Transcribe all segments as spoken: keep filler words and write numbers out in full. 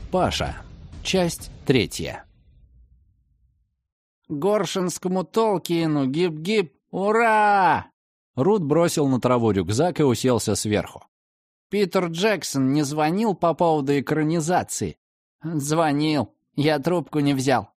Паша. Часть третья. «Горшинскому Толкину гиб-гиб! Ура!» Рут бросил на траву рюкзак и уселся сверху. «Питер Джексон не звонил по поводу экранизации?» «Звонил. Я трубку не взял».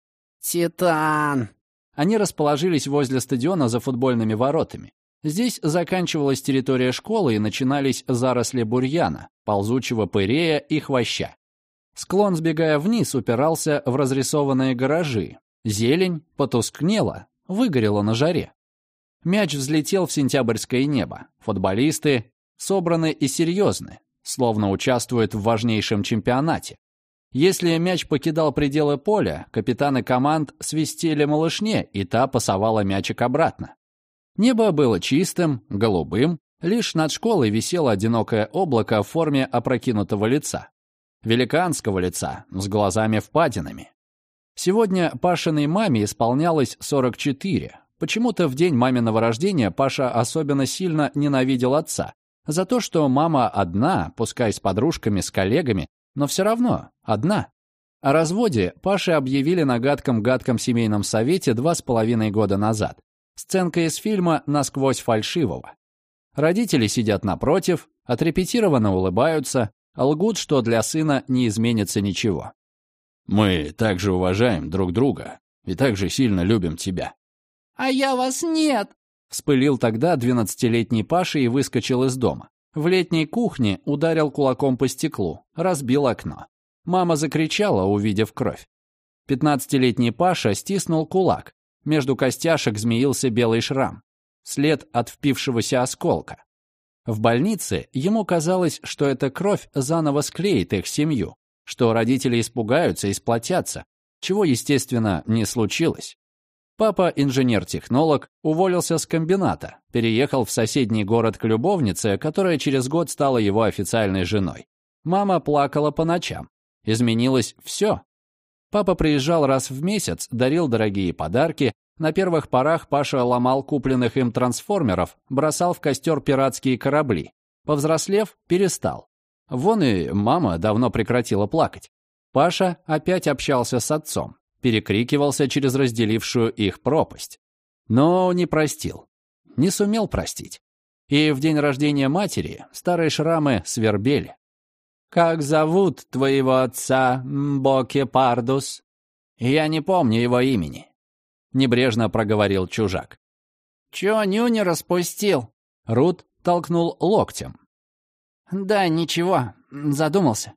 «Титан!» Они расположились возле стадиона за футбольными воротами. Здесь заканчивалась территория школы и начинались заросли бурьяна, ползучего пырея и хвоща. Склон, сбегая вниз, упирался в разрисованные гаражи. Зелень потускнела, выгорела на жаре. Мяч взлетел в сентябрьское небо. Футболисты собраны и серьезны, словно участвуют в важнейшем чемпионате. Если мяч покидал пределы поля, капитаны команд свистели малышне, и та пасовала мячик обратно. Небо было чистым, голубым, лишь над школой висело одинокое облако в форме опрокинутого лица. Великанского лица, с глазами-впадинами. Сегодня Пашиной маме исполнялось сорок четыре. Почему-то в день маминого рождения Паша особенно сильно ненавидел отца. За то, что мама одна, пускай с подружками, с коллегами, но все равно одна. О разводе Паше объявили на гадком-гадком семейном совете два с половиной года назад. Сценка из фильма «Насквозь фальшивого». Родители сидят напротив, отрепетированно улыбаются, лгут, что для сына не изменится ничего. «Мы также уважаем друг друга и также сильно любим тебя». «А я вас нет!» Вспылил тогда двенадцатилетний Паша и выскочил из дома. В летней кухне ударил кулаком по стеклу, разбил окно. Мама закричала, увидев кровь. Пятнадцатилетний Паша стиснул кулак. Между костяшек змеился белый шрам. След от впившегося осколка. В больнице ему казалось, что эта кровь заново склеит их семью, что родители испугаются и сплотятся, чего, естественно, не случилось. Папа, инженер-технолог, уволился с комбината, переехал в соседний город к любовнице, которая через год стала его официальной женой. Мама плакала по ночам. Изменилось все. Папа приезжал раз в месяц, дарил дорогие подарки. На первых порах Паша ломал купленных им трансформеров, бросал в костер пиратские корабли. Повзрослев, перестал. Вон и мама давно прекратила плакать. Паша опять общался с отцом. Перекрикивался через разделившую их пропасть. Но не простил. Не сумел простить. И в день рождения матери старые шрамы свербели. «Как зовут твоего отца, Мбоке Пардус?» «Я не помню его имени», — небрежно проговорил чужак. «Чё нюни распустил?» Рут толкнул локтем. «Да ничего, задумался.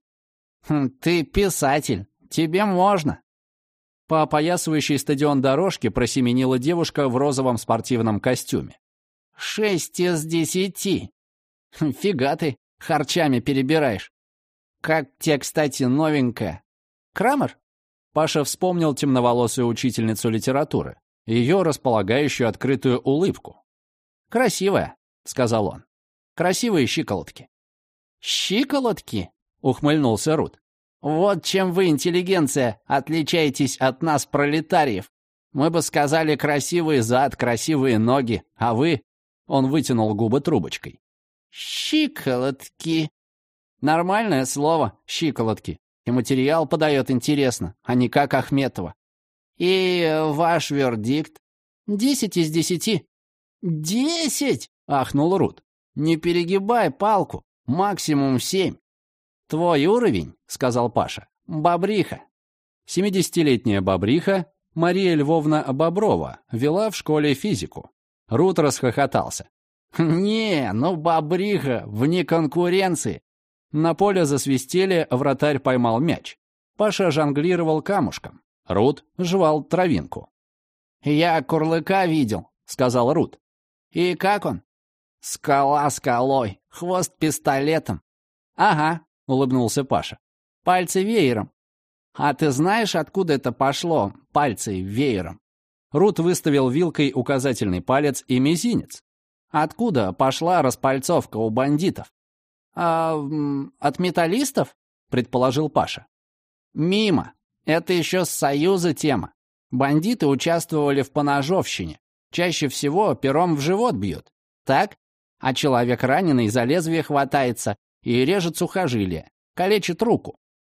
Ты писатель, тебе можно». По опоясывающей стадион дорожке просеменила девушка в розовом спортивном костюме. «Шесть из десяти. Фига ты, харчами перебираешь. Как тебе, кстати, новенькая? Крамер?» Паша вспомнил темноволосую учительницу литературы, ее располагающую открытую улыбку. «Красивая», — сказал он. «Красивые щиколотки». «Щиколотки?» — ухмыльнулся Рут. «Вот чем вы, интеллигенция, отличаетесь от нас, пролетариев. Мы бы сказали красивый зад, красивые ноги, а вы...» Он вытянул губы трубочкой. «Щиколотки». Нормальное слово, щиколотки. И материал подает интересно, а не как Ахметова. «И ваш вердикт?» «Десять из десяти». «Десять?» — ахнул Рут. «Не перегибай палку, максимум семь». «Твой уровень, — сказал Паша, — бобриха». Семидесятилетняя бобриха, Мария Львовна Боброва, вела в школе физику. Рут расхохотался. «Не, ну бобриха, вне конкуренции». На поле засвистели, вратарь поймал мяч. Паша жонглировал камушком. Рут жевал травинку. «Я Курлыка видел», — сказал Рут. «И как он?» «Скала скалой, хвост пистолетом». «Ага», — улыбнулся Паша. «Пальцы веером». «А ты знаешь, откуда это пошло, пальцы веером?» Рут выставил вилкой указательный палец и мизинец. «Откуда пошла распальцовка у бандитов?» «А, от металлистов?» — предположил Паша. «Мимо. Это еще с Союза тема. Бандиты участвовали в поножовщине. Чаще всего пером в живот бьют. Так? А человек раненый за лезвие хватается и режет сухожилие, калечит руку.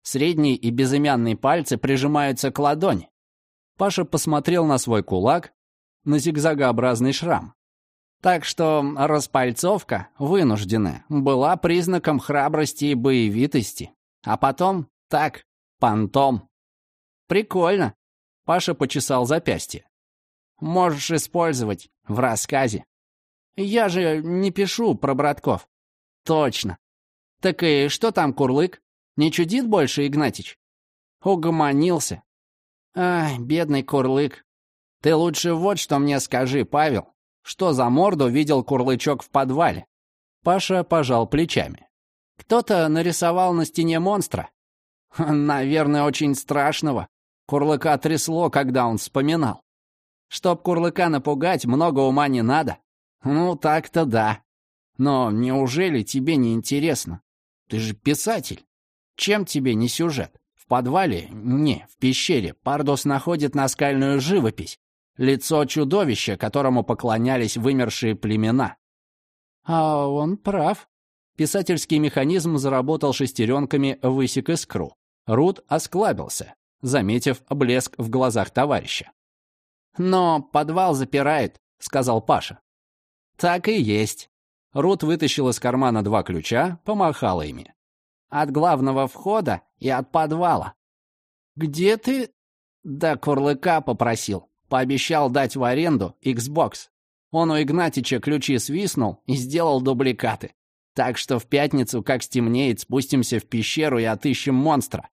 Средний и безымянный пальцы прижимаются к ладони. Паша посмотрел на свой кулак, на зигзагообразный шрам. Так что распальцовка, вынужденная, была признаком храбрости и боевитости. А потом, так, понтом. Прикольно. Паша почесал запястье. Можешь использовать в рассказе. Я же не пишу про братков. Точно. Так и что там Курлык? Не чудит больше Игнатич? Угомонился. Ай, бедный Курлык. Ты лучше вот что мне скажи, Павел. Что за морду видел Курлычок в подвале? Паша пожал плечами. Кто-то нарисовал на стене монстра. Наверное, очень страшного. Курлыка трясло, когда он вспоминал. Чтоб Курлыка напугать, много ума не надо. Ну, так-то да. Но неужели тебе не интересно? Ты же писатель. Чем тебе не сюжет? В подвале, не, в пещере, Пардус находит наскальную живопись. Лицо чудовища, которому поклонялись вымершие племена. А он прав. Писательский механизм заработал шестеренками, высек искру. Рут осклабился, заметив блеск в глазах товарища. «Но подвал запирает», — сказал Паша. «Так и есть». Рут вытащил из кармана два ключа, помахала ими. «От главного входа и от подвала». «Где ты?» «Да Курлыка попросил. Пообещал дать в аренду Xbox. Он у Игнатича ключи свистнул и сделал дубликаты. Так что в пятницу, как стемнеет, спустимся в пещеру и отыщем монстра.